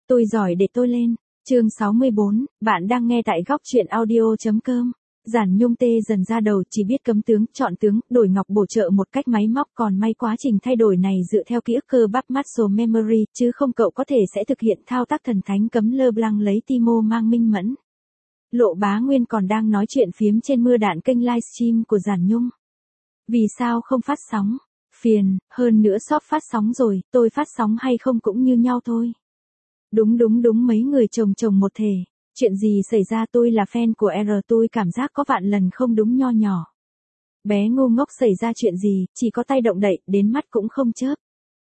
Tôi giỏi để tôi lên. Chương 64, bạn đang nghe tại góc truyện audio.com. Giản Nhung tê dần ra đầu, chỉ biết cấm tướng, chọn tướng, đổi ngọc bổ trợ một cách máy móc, còn may quá trình thay đổi này dựa theo ký ức cơ bắp muscle memory, chứ không cậu có thể sẽ thực hiện thao tác thần thánh cấm LeBlanc lấy Timo mang minh mẫn. Lộ Bá Nguyên còn đang nói chuyện phiếm trên mưa đạn kênh livestream của Giản Nhung. Vì sao không phát sóng? Phiền, hơn nữa shop phát sóng rồi, tôi phát sóng hay không cũng như nhau thôi. Đúng mấy người chồng một thể. Chuyện gì xảy ra, tôi là fan của R, tôi cảm giác có vạn lần không đúng nho nhỏ. Bé ngu ngốc, xảy ra chuyện gì, chỉ có tay động đậy, đến mắt cũng không chớp.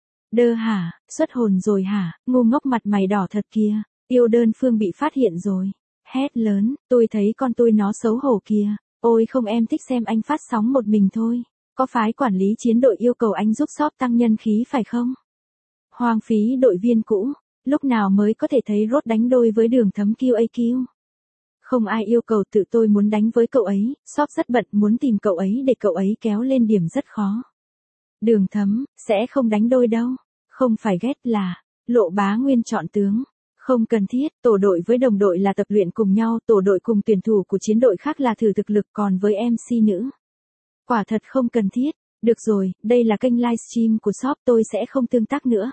Đơ hả, xuất hồn rồi hả, ngu ngốc mặt mày đỏ thật kìa, yêu đơn phương bị phát hiện rồi. Hét lớn, tôi thấy con tôi nó xấu hổ kìa, ôi không, em thích xem anh phát sóng một mình thôi. Có phái quản lý chiến đội yêu cầu anh giúp shop tăng nhân khí phải không? Hoang phí đội viên cũ. Lúc nào mới có thể thấy Rốt đánh đôi với Đường Thấm QAQ? Không ai yêu cầu, tự tôi muốn đánh với cậu ấy, shop rất bận, muốn tìm cậu ấy để cậu ấy kéo lên điểm rất khó. Đường Thấm, sẽ không đánh đôi đâu. Không phải ghét là, Lộ Bá Nguyên chọn tướng. Không cần thiết, tổ đội với đồng đội là tập luyện cùng nhau, tổ đội cùng tuyển thủ của chiến đội khác là thử thực lực, còn với MC nữ. Quả thật không cần thiết. Được rồi, đây là kênh livestream của shop, tôi sẽ không tương tác nữa.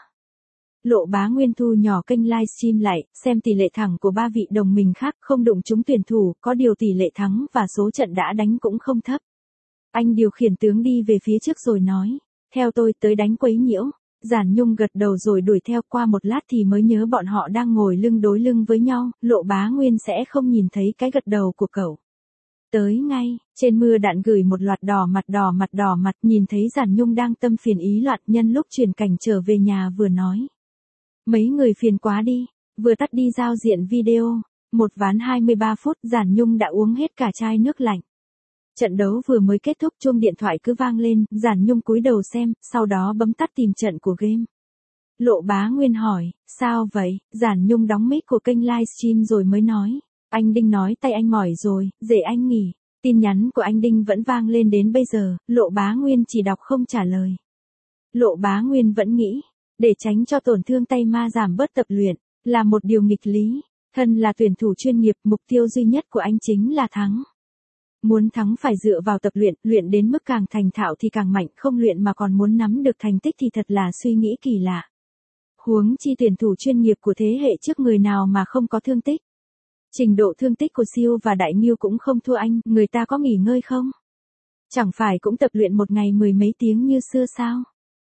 Lộ Bá Nguyên thu nhỏ kênh livestream lại, xem tỷ lệ thắng của ba vị đồng minh khác, không đụng trúng tuyển thủ, có điều tỷ lệ thắng và số trận đã đánh cũng không thấp. Anh điều khiển tướng đi về phía trước rồi nói, theo tôi tới đánh quấy nhiễu. Giản Nhung gật đầu rồi đuổi theo, qua một lát thì mới nhớ bọn họ đang ngồi lưng đối lưng với nhau, Lộ Bá Nguyên sẽ không nhìn thấy cái gật đầu của cậu. Tới ngay, trên mưa đạn gửi một loạt đỏ mặt, nhìn thấy Giản Nhung đang tâm phiền ý loạn, nhân lúc chuyển cảnh trở về nhà vừa nói. Mấy người phiền quá đi, vừa tắt đi giao diện video, một ván 23 phút, Giản Nhung đã uống hết cả chai nước lạnh. Trận đấu vừa mới kết thúc, chuông điện thoại cứ vang lên, Giản Nhung cúi đầu xem, sau đó bấm tắt tìm trận của game. Lộ Bá Nguyên hỏi, sao vậy? Giản Nhung đóng mic của kênh livestream rồi mới nói, anh Đinh nói tay anh mỏi rồi, để anh nghỉ. Tin nhắn của anh Đinh vẫn vang lên đến bây giờ, Lộ Bá Nguyên chỉ đọc không trả lời. Lộ Bá Nguyên vẫn nghĩ, để tránh cho tổn thương tay ma giảm bớt tập luyện, là một điều nghịch lý. Thân là tuyển thủ chuyên nghiệp, mục tiêu duy nhất của anh chính là thắng. Muốn thắng phải dựa vào tập luyện, luyện đến mức càng thành thạo thì càng mạnh, không luyện mà còn muốn nắm được thành tích thì thật là suy nghĩ kỳ lạ. Huống chi tuyển thủ chuyên nghiệp của thế hệ trước người nào mà không có thương tích. Trình độ thương tích của Siêu và Đại Nghiêu cũng không thua anh, người ta có nghỉ ngơi không? Chẳng phải cũng tập luyện một ngày 10 mấy tiếng như xưa sao?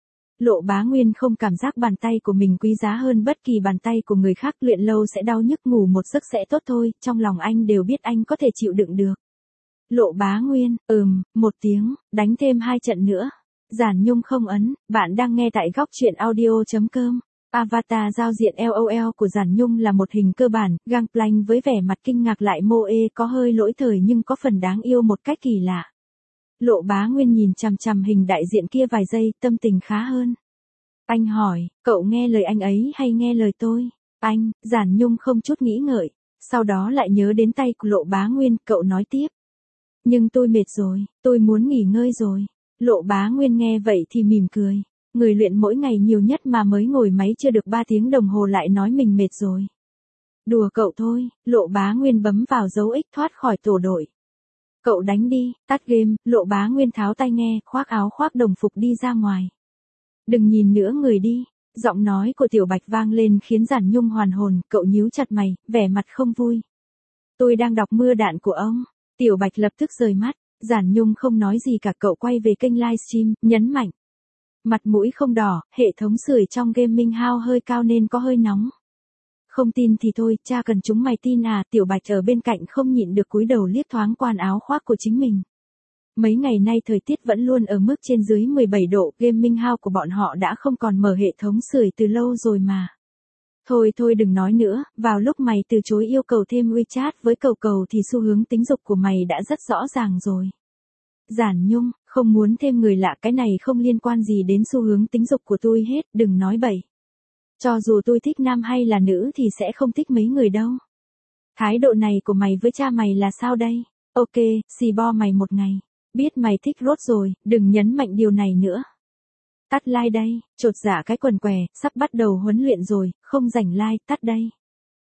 Lộ Bá Nguyên không cảm giác bàn tay của mình quý giá hơn bất kỳ bàn tay của người khác, luyện lâu sẽ đau nhức, ngủ một giấc sẽ tốt thôi, trong lòng anh đều biết anh có thể chịu đựng được. Lộ Bá Nguyên, một tiếng, đánh thêm 2 trận nữa. Giản Nhung không ấn, bạn đang nghe tại góc truyện audio.com. Avatar giao diện LOL của Giản Nhung là một hình cơ bản, Gangplank với vẻ mặt kinh ngạc lại moe, có hơi lỗi thời nhưng có phần đáng yêu một cách kỳ lạ. Lộ Bá Nguyên nhìn chằm hình đại diện kia vài giây, tâm tình khá hơn. Anh hỏi, cậu nghe lời anh ấy hay nghe lời tôi? Anh, Giản Nhung không chút nghĩ ngợi, sau đó lại nhớ đến tay của Lộ Bá Nguyên, cậu nói tiếp. Nhưng tôi mệt rồi, tôi muốn nghỉ ngơi rồi. Lộ Bá Nguyên nghe vậy thì mỉm cười. Người luyện mỗi ngày nhiều nhất mà mới ngồi máy chưa được 3 tiếng đồng hồ lại nói mình mệt rồi. Đùa cậu thôi, Lộ Bá Nguyên bấm vào dấu X thoát khỏi tổ đội. Cậu đánh đi, tắt game, Lộ Bá Nguyên tháo tai nghe, khoác áo khoác đồng phục đi ra ngoài. Đừng nhìn nữa, người đi. Giọng nói của Tiểu Bạch vang lên khiến Giản Nhung hoàn hồn, cậu nhíu chặt mày, vẻ mặt không vui. Tôi đang đọc mưa đạn của ông. Tiểu Bạch lập tức rời mắt, Giản Nhung không nói gì cả, cậu quay về kênh livestream, nhấn mạnh. Mặt mũi không đỏ, hệ thống sưởi trong gaming house hơi cao nên có hơi nóng. Không tin thì thôi, cha cần chúng mày tin à? Tiểu Bạch ở bên cạnh không nhịn được cúi đầu liếc thoáng qua áo khoác của chính mình. Mấy ngày nay thời tiết vẫn luôn ở mức trên dưới 17 độ, gaming house của bọn họ đã không còn mở hệ thống sưởi từ lâu rồi mà. Thôi đừng nói nữa, vào lúc mày từ chối yêu cầu thêm WeChat với cầu thì xu hướng tính dục của mày đã rất rõ ràng rồi. Giản Nhung, không muốn thêm người lạ, cái này không liên quan gì đến xu hướng tính dục của tôi hết, đừng nói bậy. Cho dù tôi thích nam hay là nữ thì sẽ không thích mấy người đâu. Thái độ này của mày với cha mày là sao đây? Ok, xì bo mày một ngày. Biết mày thích Rốt rồi, đừng nhấn mạnh điều này nữa. Tắt like đây, chột dạ cái quần què, sắp bắt đầu huấn luyện rồi, không rảnh like, tắt đây.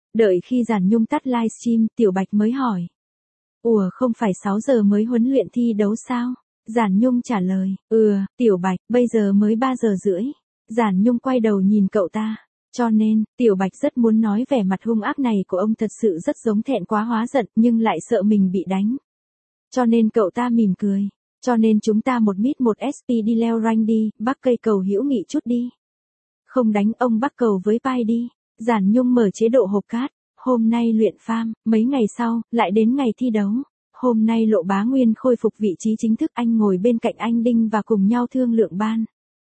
Đợi khi Giản Nhung tắt livestream, Tiểu Bạch mới hỏi. Ủa không phải 6 giờ mới huấn luyện thi đấu sao? Giản Nhung trả lời, Tiểu Bạch, bây giờ mới 3 giờ rưỡi. Giản Nhung quay đầu nhìn cậu ta. Cho nên, Tiểu Bạch rất muốn nói vẻ mặt hung ác này của ông thật sự rất giống thẹn quá hóa giận nhưng lại sợ mình bị đánh. Cho nên cậu ta mỉm cười. Cho nên chúng ta một mít một SP đi leo rank đi, bắc cây cầu hữu nghị chút đi. Không đánh ông bắc cầu với pai đi. Giản Nhung mở chế độ hộp cát. Hôm nay luyện farm, mấy ngày sau, lại đến ngày thi đấu. Hôm nay Lộ Bá Nguyên khôi phục vị trí chính thức, anh ngồi bên cạnh anh Đinh và cùng nhau thương lượng ban.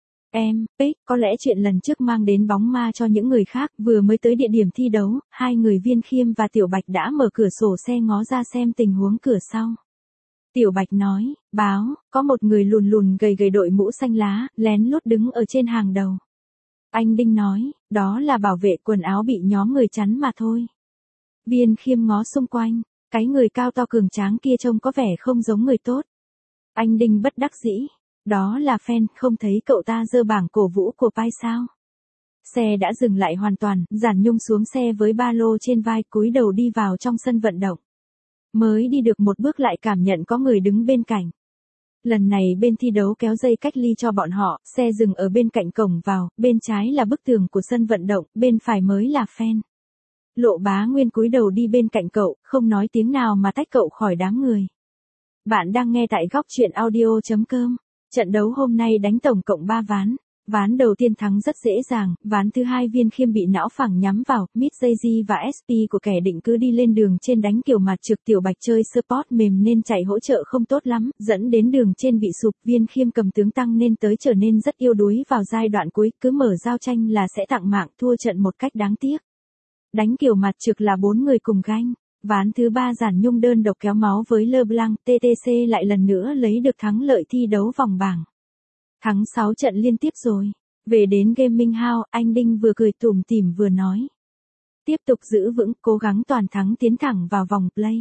Có lẽ chuyện lần trước mang đến bóng ma cho những người khác, vừa mới tới địa điểm thi đấu, hai người Viên Khiêm và Tiểu Bạch đã mở cửa sổ xe ngó ra xem tình huống cửa sau. Tiểu Bạch nói, báo, có một người lùn lùn gầy gầy đội mũ xanh lá, lén lút đứng ở trên hàng đầu. Anh Đinh nói, đó là bảo vệ quần áo bị nhóm người chắn mà thôi. Viên Khiêm ngó xung quanh, cái người cao to cường tráng kia trông có vẻ không giống người tốt. Anh Đinh bất đắc dĩ, đó là fan, không thấy cậu ta giơ bảng cổ vũ của pai sao? Xe đã dừng lại hoàn toàn, Giản Nhung xuống xe với ba lô trên vai, cúi đầu đi vào trong sân vận động. Mới đi được một bước lại cảm nhận có người đứng bên cạnh. Lần này bên thi đấu kéo dây cách ly cho bọn họ, xe dừng ở bên cạnh cổng vào, bên trái là bức tường của sân vận động, bên phải mới là fan. Lộ Bá Nguyên cúi đầu đi bên cạnh cậu, không nói tiếng nào mà tách cậu khỏi đám người. Bạn đang nghe tại góc truyện audio.com. Trận đấu hôm nay đánh tổng cộng 3 ván. Ván đầu tiên thắng rất dễ dàng, ván thứ hai Viên Khiêm bị não phẳng nhắm vào, Mid JG và SP của kẻ định cứ đi lên đường trên đánh kiểu mặt trực. Tiểu Bạch chơi support mềm nên chạy hỗ trợ không tốt lắm, dẫn đến đường trên bị sụp. Viên Khiêm cầm tướng tăng nên tới trở nên rất yếu đuối vào giai đoạn cuối, cứ mở giao tranh là sẽ tặng mạng, thua trận một cách đáng tiếc. Đánh kiểu mặt trực là 4 người cùng ganh. Ván thứ 3 Giản Nhung đơn độc kéo máu với LeBlanc, TTC lại lần nữa lấy được thắng lợi thi đấu vòng bảng. Thắng 6 trận liên tiếp rồi. Về đến Gaming House, anh Đinh vừa cười tủm tỉm vừa nói. Tiếp tục giữ vững, cố gắng toàn thắng tiến thẳng vào vòng play.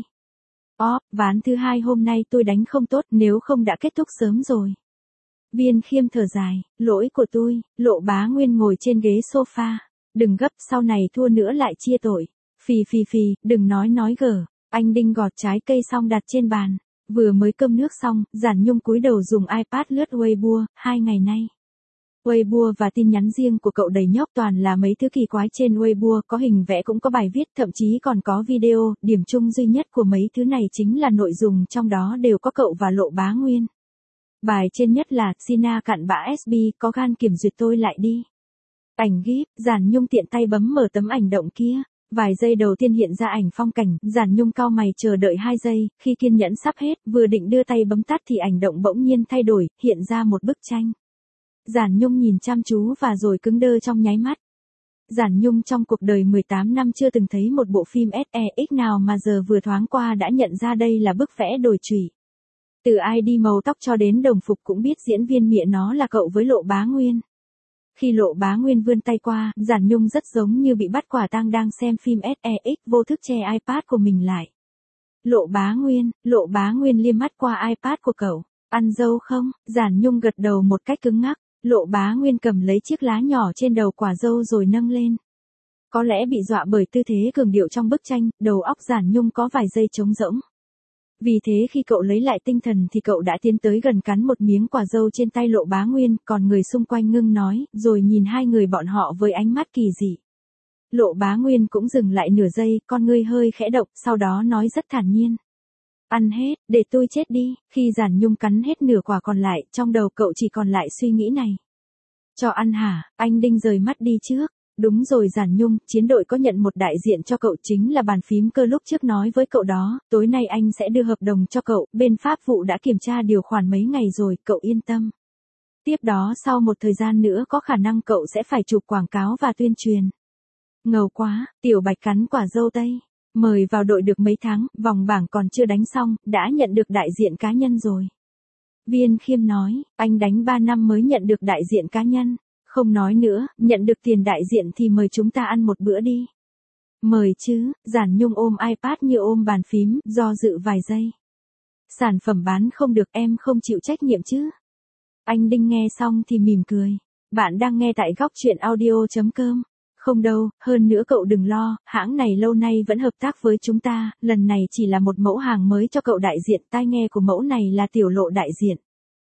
Ván thứ 2 hôm nay tôi đánh không tốt, nếu không đã kết thúc sớm rồi. Viên Khiêm thở dài, lỗi của tôi. Lộ Bá Nguyên ngồi trên ghế sofa. Đừng gấp, sau này thua nữa lại chia tội. Phì, đừng nói gở. Anh Đinh gọt trái cây xong đặt trên bàn. Vừa mới cơm nước xong, Giản Nhung cúi đầu dùng iPad lướt Weibo, 2 ngày nay. Weibo và tin nhắn riêng của cậu đầy nhóc toàn là mấy thứ kỳ quái trên Weibo, có hình vẽ cũng có bài viết, thậm chí còn có video. Điểm chung duy nhất của mấy thứ này chính là nội dung trong đó đều có cậu và Lộ Bá Nguyên. Bài trên nhất là, Sina cặn bã SB, có gan kiểm duyệt tôi lại đi. Ảnh GIF, Giản Nhung tiện tay bấm mở tấm ảnh động kia. Vài giây đầu tiên hiện ra ảnh phong cảnh, Giản Nhung cau mày chờ đợi 2 giây, khi kiên nhẫn sắp hết, vừa định đưa tay bấm tắt thì ảnh động bỗng nhiên thay đổi, hiện ra một bức tranh. Giản Nhung nhìn chăm chú và rồi cứng đơ trong nháy mắt. Giản Nhung trong cuộc đời 18 năm chưa từng thấy một bộ phim SEX nào mà giờ vừa thoáng qua đã nhận ra đây là bức vẽ đồi trụy. Từ ID màu tóc cho đến đồng phục cũng biết diễn viên mịa nó là cậu với Lộ Bá Nguyên. Khi Lộ Bá Nguyên vươn tay qua, Giản Nhung rất giống như bị bắt quả tang đang xem phim SEX, vô thức che iPad của mình lại. Lộ Bá Nguyên liếc mắt qua iPad của cậu. Ăn dâu không? Giản Nhung gật đầu một cách cứng ngắc. Lộ Bá Nguyên cầm lấy chiếc lá nhỏ trên đầu quả dâu rồi nâng lên. Có lẽ bị dọa bởi tư thế cường điệu trong bức tranh, đầu óc Giản Nhung có vài giây trống rỗng. Vì thế khi cậu lấy lại tinh thần thì cậu đã tiến tới gần cắn một miếng quả dâu trên tay Lộ Bá Nguyên, còn người xung quanh ngưng nói, rồi nhìn hai người bọn họ với ánh mắt kỳ dị. Lộ Bá Nguyên cũng dừng lại nửa giây, con ngươi hơi khẽ động, sau đó nói rất thản nhiên. Ăn hết, để tôi chết đi. Khi Giản Nhung cắn hết nửa quả còn lại, trong đầu cậu chỉ còn lại suy nghĩ này. Cho ăn hả? Anh Đinh rời mắt đi trước. Đúng rồi Giản Nhung, chiến đội có nhận một đại diện cho cậu, chính là bàn phím cơ lúc trước nói với cậu đó, tối nay anh sẽ đưa hợp đồng cho cậu, bên pháp vụ đã kiểm tra điều khoản mấy ngày rồi, cậu yên tâm. Tiếp đó sau một thời gian nữa có khả năng cậu sẽ phải chụp quảng cáo và tuyên truyền. Ngầu quá, Tiểu Bạch cắn quả dâu tây. Mời vào đội được mấy tháng, vòng bảng còn chưa đánh xong, đã nhận được đại diện cá nhân rồi. Viên Khiêm nói, anh đánh 3 năm mới nhận được đại diện cá nhân. Không nói nữa, nhận được tiền đại diện thì mời chúng ta ăn một bữa đi. Mời chứ, Giản Nhung ôm iPad như ôm bàn phím, do dự vài giây. Sản phẩm bán không được em không chịu trách nhiệm chứ. Anh Đinh nghe xong thì mỉm cười. Bạn đang nghe tại góc truyện audio.com. Không đâu, hơn nữa cậu đừng lo, hãng này lâu nay vẫn hợp tác với chúng ta, lần này chỉ là một mẫu hàng mới cho cậu đại diện, tai nghe của mẫu này là tiểu lộ đại diện.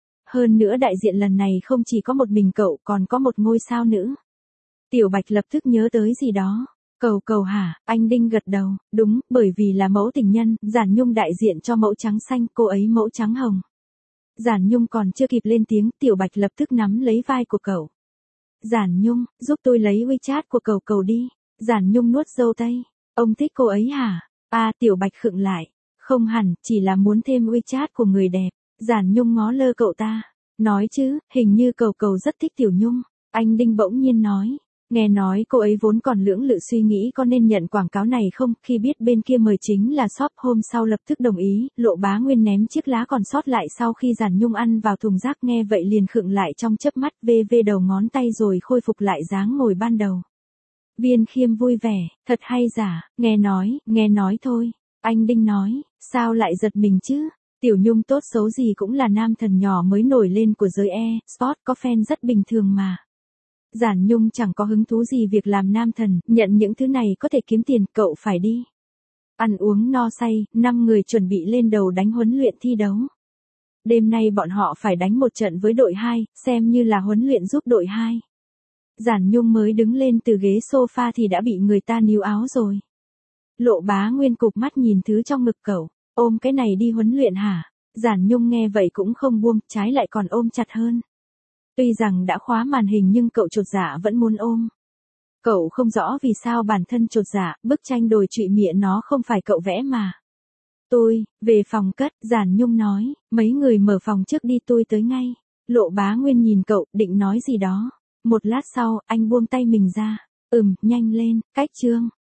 Hơn nữa đại diện lần này không chỉ có một mình cậu, còn có một ngôi sao nữa. Tiểu Bạch lập tức nhớ tới gì đó. Cầu hả, anh Đinh gật đầu, đúng, bởi vì là mẫu tình nhân, Giản Nhung đại diện cho mẫu trắng xanh, cô ấy mẫu trắng hồng. Giản Nhung còn chưa kịp lên tiếng, Tiểu Bạch lập tức nắm lấy vai của cậu. Giản Nhung, giúp tôi lấy WeChat của cầu đi. Giản Nhung nuốt dâu tây. Ông thích cô ấy hả? Tiểu Bạch khựng lại. Không hẳn, chỉ là muốn thêm WeChat của người đẹp. Giản Nhung ngó lơ cậu ta. Nói chứ, hình như cầu rất thích Tiểu Nhung. Anh Đinh bỗng nhiên nói. Nghe nói cô ấy vốn còn lưỡng lự suy nghĩ có nên nhận quảng cáo này không, khi biết bên kia mời chính là shop hôm sau lập tức đồng ý, Lộ Bá Nguyên ném chiếc lá còn sót lại sau khi Giản Nhung ăn vào thùng rác, nghe vậy liền khựng lại trong chớp mắt, vê đầu ngón tay rồi khôi phục lại dáng ngồi ban đầu. Viên Khiêm vui vẻ, thật hay giả, nghe nói thôi. Anh Đinh nói, sao lại giật mình chứ? Tiểu Nhung tốt xấu gì cũng là nam thần nhỏ mới nổi lên của giới e-sport, có fan rất bình thường mà. Giản Nhung chẳng có hứng thú gì việc làm nam thần, nhận những thứ này có thể kiếm tiền, cậu phải đi. Ăn uống no say, 5 người chuẩn bị lên đầu đánh huấn luyện thi đấu. Đêm nay bọn họ phải đánh một trận với đội 2, xem như là huấn luyện giúp đội 2. Giản Nhung mới đứng lên từ ghế sofa thì đã bị người ta níu áo rồi. Lộ Bá Nguyên cụp mắt nhìn thứ trong ngực cậu, ôm cái này đi huấn luyện hả? Giản Nhung nghe vậy cũng không buông, trái lại còn ôm chặt hơn. Tuy rằng đã khóa màn hình nhưng cậu chột dạ vẫn muốn ôm. Cậu không rõ vì sao bản thân chột dạ, bức tranh đồi trụy mịa nó không phải cậu vẽ mà. Tôi, về phòng cất, Giản Nhung nói, mấy người mở phòng trước đi tôi tới ngay. Lộ Bá Nguyên nhìn cậu, định nói gì đó. Một lát sau, anh buông tay mình ra. Nhanh lên, cách chương.